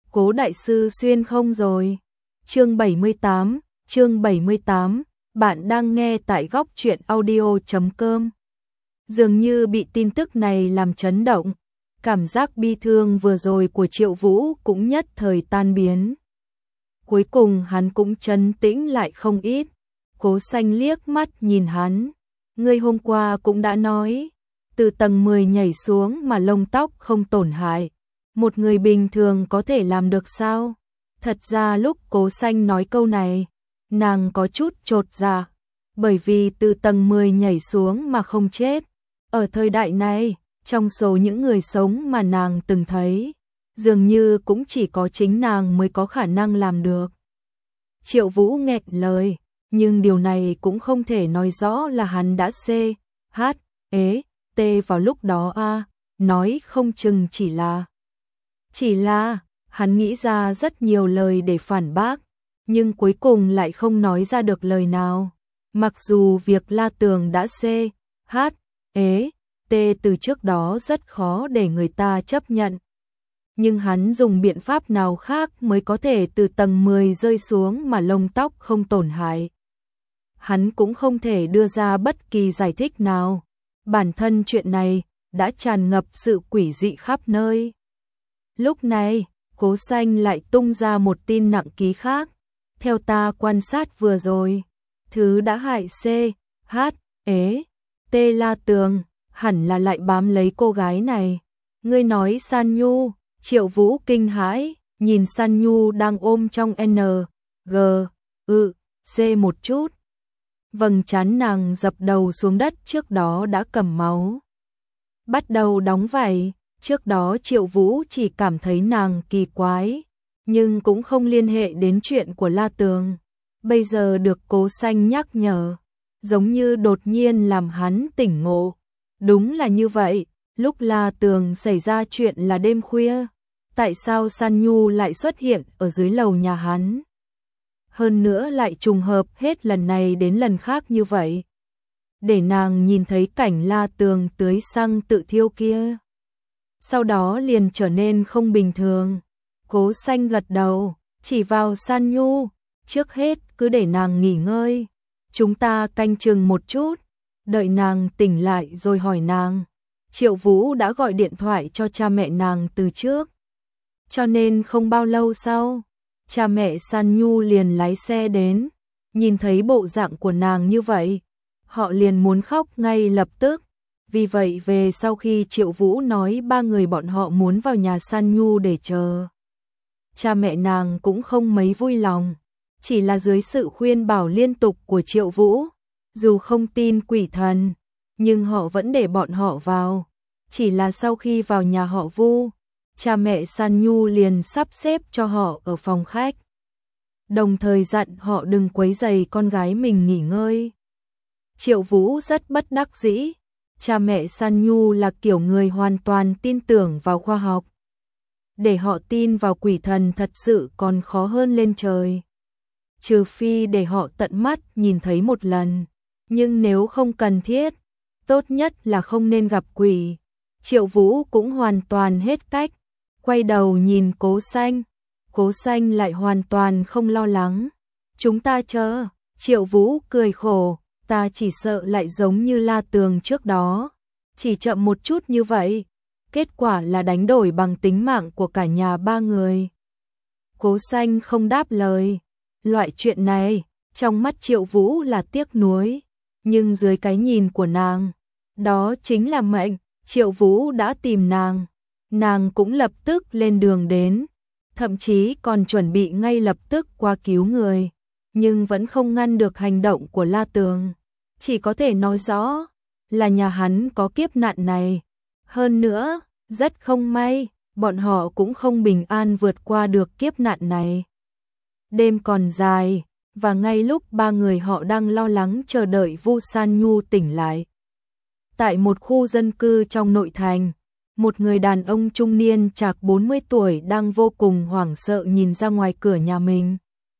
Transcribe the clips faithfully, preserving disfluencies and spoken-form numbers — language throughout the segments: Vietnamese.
Cố đại sư xuyên không rồi. Chương bảy mươi tám, chương bảy mươi tám, bạn đang nghe tại góc truyện audio chấm com. Dường như bị tin tức này làm chấn động, cảm giác bi thương vừa rồi của Triệu Vũ cũng nhất thời tan biến. Cuối cùng hắn cũng trấn tĩnh lại không ít. Cố Xanh liếc mắt nhìn hắn, ngươi hôm qua cũng đã nói, từ tầng mười nhảy xuống mà lông tóc không tổn hại, một người bình thường có thể làm được sao? Thật ra lúc Cố Xanh nói câu này, nàng có chút chột dạ, bởi vì từ tầng mười nhảy xuống mà không chết, ở thời đại này, trong số những người sống mà nàng từng thấy, dường như cũng chỉ có chính nàng mới có khả năng làm được. Triệu Vũ nghẹn lời, nhưng điều này cũng không thể nói rõ là hắn đã C, H, ế, T vào lúc đó a, nói không chừng chỉ là Chỉ là, hắn nghĩ ra rất nhiều lời để phản bác, nhưng cuối cùng lại không nói ra được lời nào. Mặc dù việc La Tường đã C, H, ế, T từ trước đó rất khó để người ta chấp nhận. Nhưng hắn dùng biện pháp nào khác mới có thể từ tầng mười rơi xuống mà lông tóc không tổn hại. Hắn cũng không thể đưa ra bất kỳ giải thích nào. Bản thân chuyện này đã tràn ngập sự quỷ dị khắp nơi. Lúc này, Cố Xanh lại tung ra một tin nặng ký khác. Theo ta quan sát vừa rồi, thứ đã hại C, H, ế, T La Tường, hẳn là lại bám lấy cô gái này. Ngươi nói San Nhu, Triệu Vũ kinh hãi, nhìn San Nhu đang ôm trong N, G, ư, C một chút. Vầng trán nàng dập đầu xuống đất trước đó đã cầm máu. Bắt đầu đóng vảy, trước đó Triệu Vũ chỉ cảm thấy nàng kỳ quái, nhưng cũng không liên hệ đến chuyện của La Tường. Bây giờ được Cố Xanh nhắc nhở, giống như đột nhiên làm hắn tỉnh ngộ. Đúng là như vậy, lúc La Tường xảy ra chuyện là đêm khuya, tại sao San Nhu lại xuất hiện ở dưới lầu nhà hắn? Hơn nữa lại trùng hợp hết lần này đến lần khác như vậy. Để nàng nhìn thấy cảnh La Tường tưới xăng tự thiêu kia. Sau đó liền trở nên không bình thường. Cố Xanh gật đầu, chỉ vào San Nhu, trước hết cứ để nàng nghỉ ngơi. Chúng ta canh chừng một chút, đợi nàng tỉnh lại rồi hỏi nàng. Triệu Vũ đã gọi điện thoại cho cha mẹ nàng từ trước. Cho nên không bao lâu sau, cha mẹ San Nhu liền lái xe đến, nhìn thấy bộ dạng của nàng như vậy, họ liền muốn khóc ngay lập tức. Vì vậy về sau khi Triệu Vũ nói ba người bọn họ muốn vào nhà San Nhu để chờ, cha mẹ nàng cũng không mấy vui lòng, chỉ là dưới sự khuyên bảo liên tục của Triệu Vũ, dù không tin quỷ thần, nhưng họ vẫn để bọn họ vào. Chỉ là sau khi vào nhà họ Vu, cha mẹ San Nhu liền sắp xếp cho họ ở phòng khách, đồng thời dặn họ đừng quấy rầy con gái mình nghỉ ngơi. Triệu Vũ rất bất đắc dĩ, cha mẹ San Nhu là kiểu người hoàn toàn tin tưởng vào khoa học. Để họ tin vào quỷ thần thật sự còn khó hơn lên trời. Trừ phi để họ tận mắt nhìn thấy một lần, nhưng nếu không cần thiết, tốt nhất là không nên gặp quỷ. Triệu Vũ cũng hoàn toàn hết cách, quay đầu nhìn Cố Xanh. Cố Xanh lại hoàn toàn không lo lắng. Chúng ta chờ. Triệu Vũ cười khổ, ta chỉ sợ lại giống như La Tường trước đó, chỉ chậm một chút như vậy, kết quả là đánh đổi bằng tính mạng của cả nhà ba người. Cố Xanh không đáp lời. Loại chuyện này, trong mắt Triệu Vũ là tiếc nuối, nhưng dưới cái nhìn của nàng, đó chính là mệnh. Triệu Vũ đã tìm nàng, nàng cũng lập tức lên đường đến, thậm chí còn chuẩn bị ngay lập tức qua cứu người, nhưng vẫn không ngăn được hành động của La Tường. Chỉ có thể nói rõ là nhà hắn có kiếp nạn này. Hơn nữa, rất không may, bọn họ cũng không bình an vượt qua được kiếp nạn này. Đêm còn dài, và ngay lúc ba người họ đang lo lắng chờ đợi Vu San Nhu tỉnh lại. Tại một khu dân cư trong nội thành, một người đàn ông trung niên chạc bốn mươi tuổi đang vô cùng hoảng sợ nhìn ra ngoài cửa nhà mình.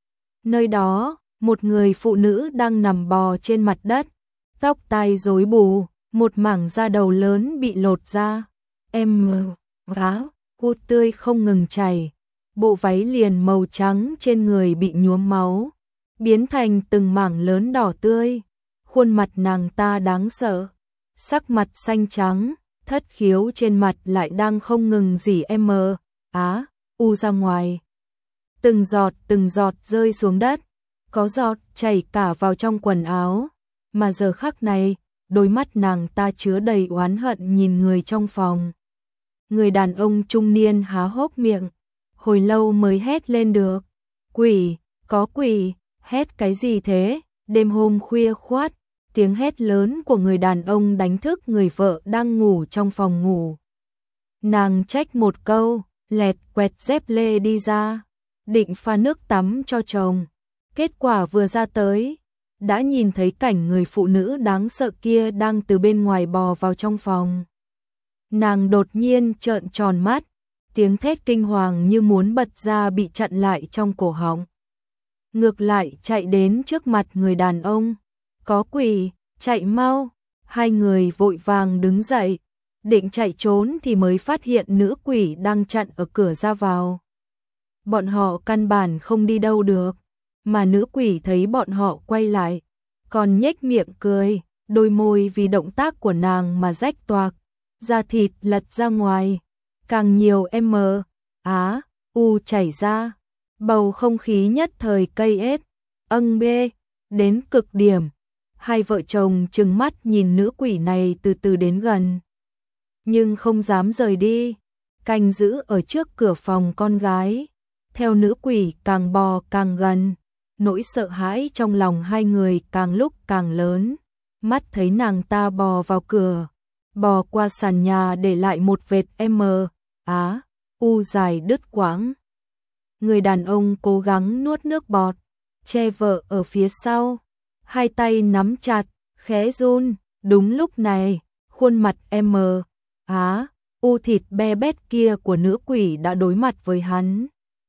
Nơi đó, một người phụ nữ đang nằm bò trên mặt đất, tóc tai rối bù, một mảng da đầu lớn bị lột ra. Em vá, hút tươi không ngừng chảy. bộ váy liền màu trắng trên người bị nhuốm máu, biến thành từng mảng lớn đỏ tươi. Khuôn mặt nàng ta đáng sợ, sắc mặt xanh trắng, thất khiếu trên mặt lại đang không ngừng rỉ m, á, u ra ngoài. Từng giọt từng giọt rơi xuống đất, có giọt chảy cả vào trong quần áo, mà giờ khắc này, đôi mắt nàng ta chứa đầy oán hận nhìn người trong phòng. Người đàn ông trung niên há hốc miệng, hồi lâu mới hét lên được. Quỷ, có quỷ, hét cái gì thế? Đêm hôm khuya khoắt, tiếng hét lớn của người đàn ông đánh thức người vợ đang ngủ trong phòng ngủ. Nàng trách một câu, lẹt quẹt dép lê đi ra, định pha nước tắm cho chồng. Kết quả vừa ra tới, đã nhìn thấy cảnh người phụ nữ đáng sợ kia đang từ bên ngoài bò vào trong phòng. Nàng đột nhiên trợn tròn mắt, tiếng thét kinh hoàng như muốn bật ra bị chặn lại trong cổ họng. Ngược lại chạy đến trước mặt người đàn ông. Có quỷ, chạy mau. Hai người vội vàng đứng dậy, định chạy trốn thì mới phát hiện nữ quỷ đang chặn ở cửa ra vào. Bọn họ căn bản không đi đâu được, mà nữ quỷ thấy bọn họ quay lại, còn nhếch miệng cười, đôi môi vì động tác của nàng mà rách toạc, da thịt lật ra ngoài, càng nhiều m, á, u chảy ra. Bầu không khí nhất thời cây ết, âng bê, đến cực điểm. Hai vợ chồng trừng mắt nhìn nữ quỷ này từ từ đến gần, nhưng không dám rời đi, canh giữ ở trước cửa phòng con gái. Theo nữ quỷ càng bò càng gần, nỗi sợ hãi trong lòng hai người càng lúc càng lớn. Mắt thấy nàng ta bò vào cửa, bò qua sàn nhà để lại một vệt m, á, u dài đứt quãng. Người đàn ông cố gắng nuốt nước bọt, che vợ ở phía sau, hai tay nắm chặt, khẽ run. Đúng lúc này, khuôn mặt m, á, u thịt be bét kia của nữ quỷ đã đối mặt với hắn.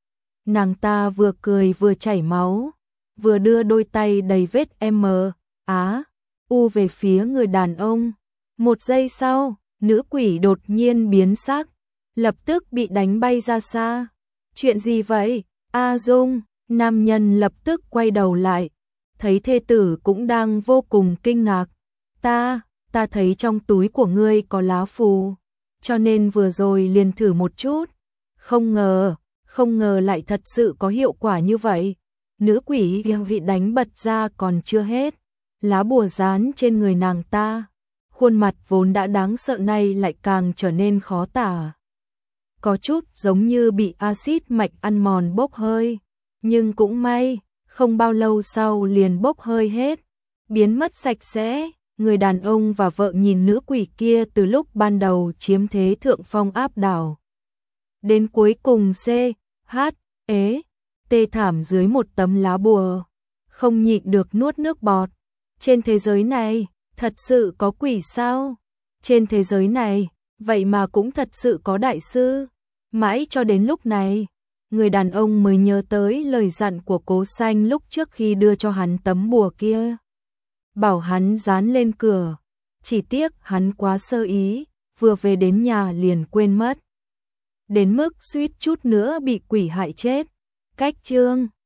Nàng ta vừa cười vừa chảy máu, vừa đưa đôi tay đầy vết m, á, u về phía người đàn ông. Một giây sau, nữ quỷ đột nhiên biến sắc, lập tức bị đánh bay ra xa. Chuyện gì vậy? A Dung, nam nhân lập tức quay đầu lại, thấy thê tử cũng đang vô cùng kinh ngạc. Ta, ta thấy trong túi của ngươi có lá phù, cho nên vừa rồi liền thử một chút. Không ngờ, không ngờ lại thật sự có hiệu quả như vậy. Nữ quỷ ghen vị đánh bật ra còn chưa hết, lá bùa dán trên người nàng ta. Khuôn mặt vốn đã đáng sợ này lại càng trở nên khó tả. Có chút giống như bị axit mạch ăn mòn bốc hơi, nhưng cũng may, không bao lâu sau liền bốc hơi hết, biến mất sạch sẽ. Người đàn ông và vợ nhìn nữ quỷ kia từ lúc ban đầu chiếm thế thượng phong áp đảo, đến cuối cùng c, h, ế, tê thảm dưới một tấm lá bùa, không nhịn được nuốt nước bọt. Trên thế giới này, thật sự có quỷ sao? Trên thế giới này, vậy mà cũng thật sự có đại sư. Mãi cho đến lúc này, người đàn ông mới nhớ tới lời dặn của Cố Xanh lúc trước khi đưa cho hắn tấm bùa kia, bảo hắn dán lên cửa. Chỉ tiếc hắn quá sơ ý, vừa về đến nhà liền quên mất, đến mức suýt chút nữa bị quỷ hại chết. Cách chương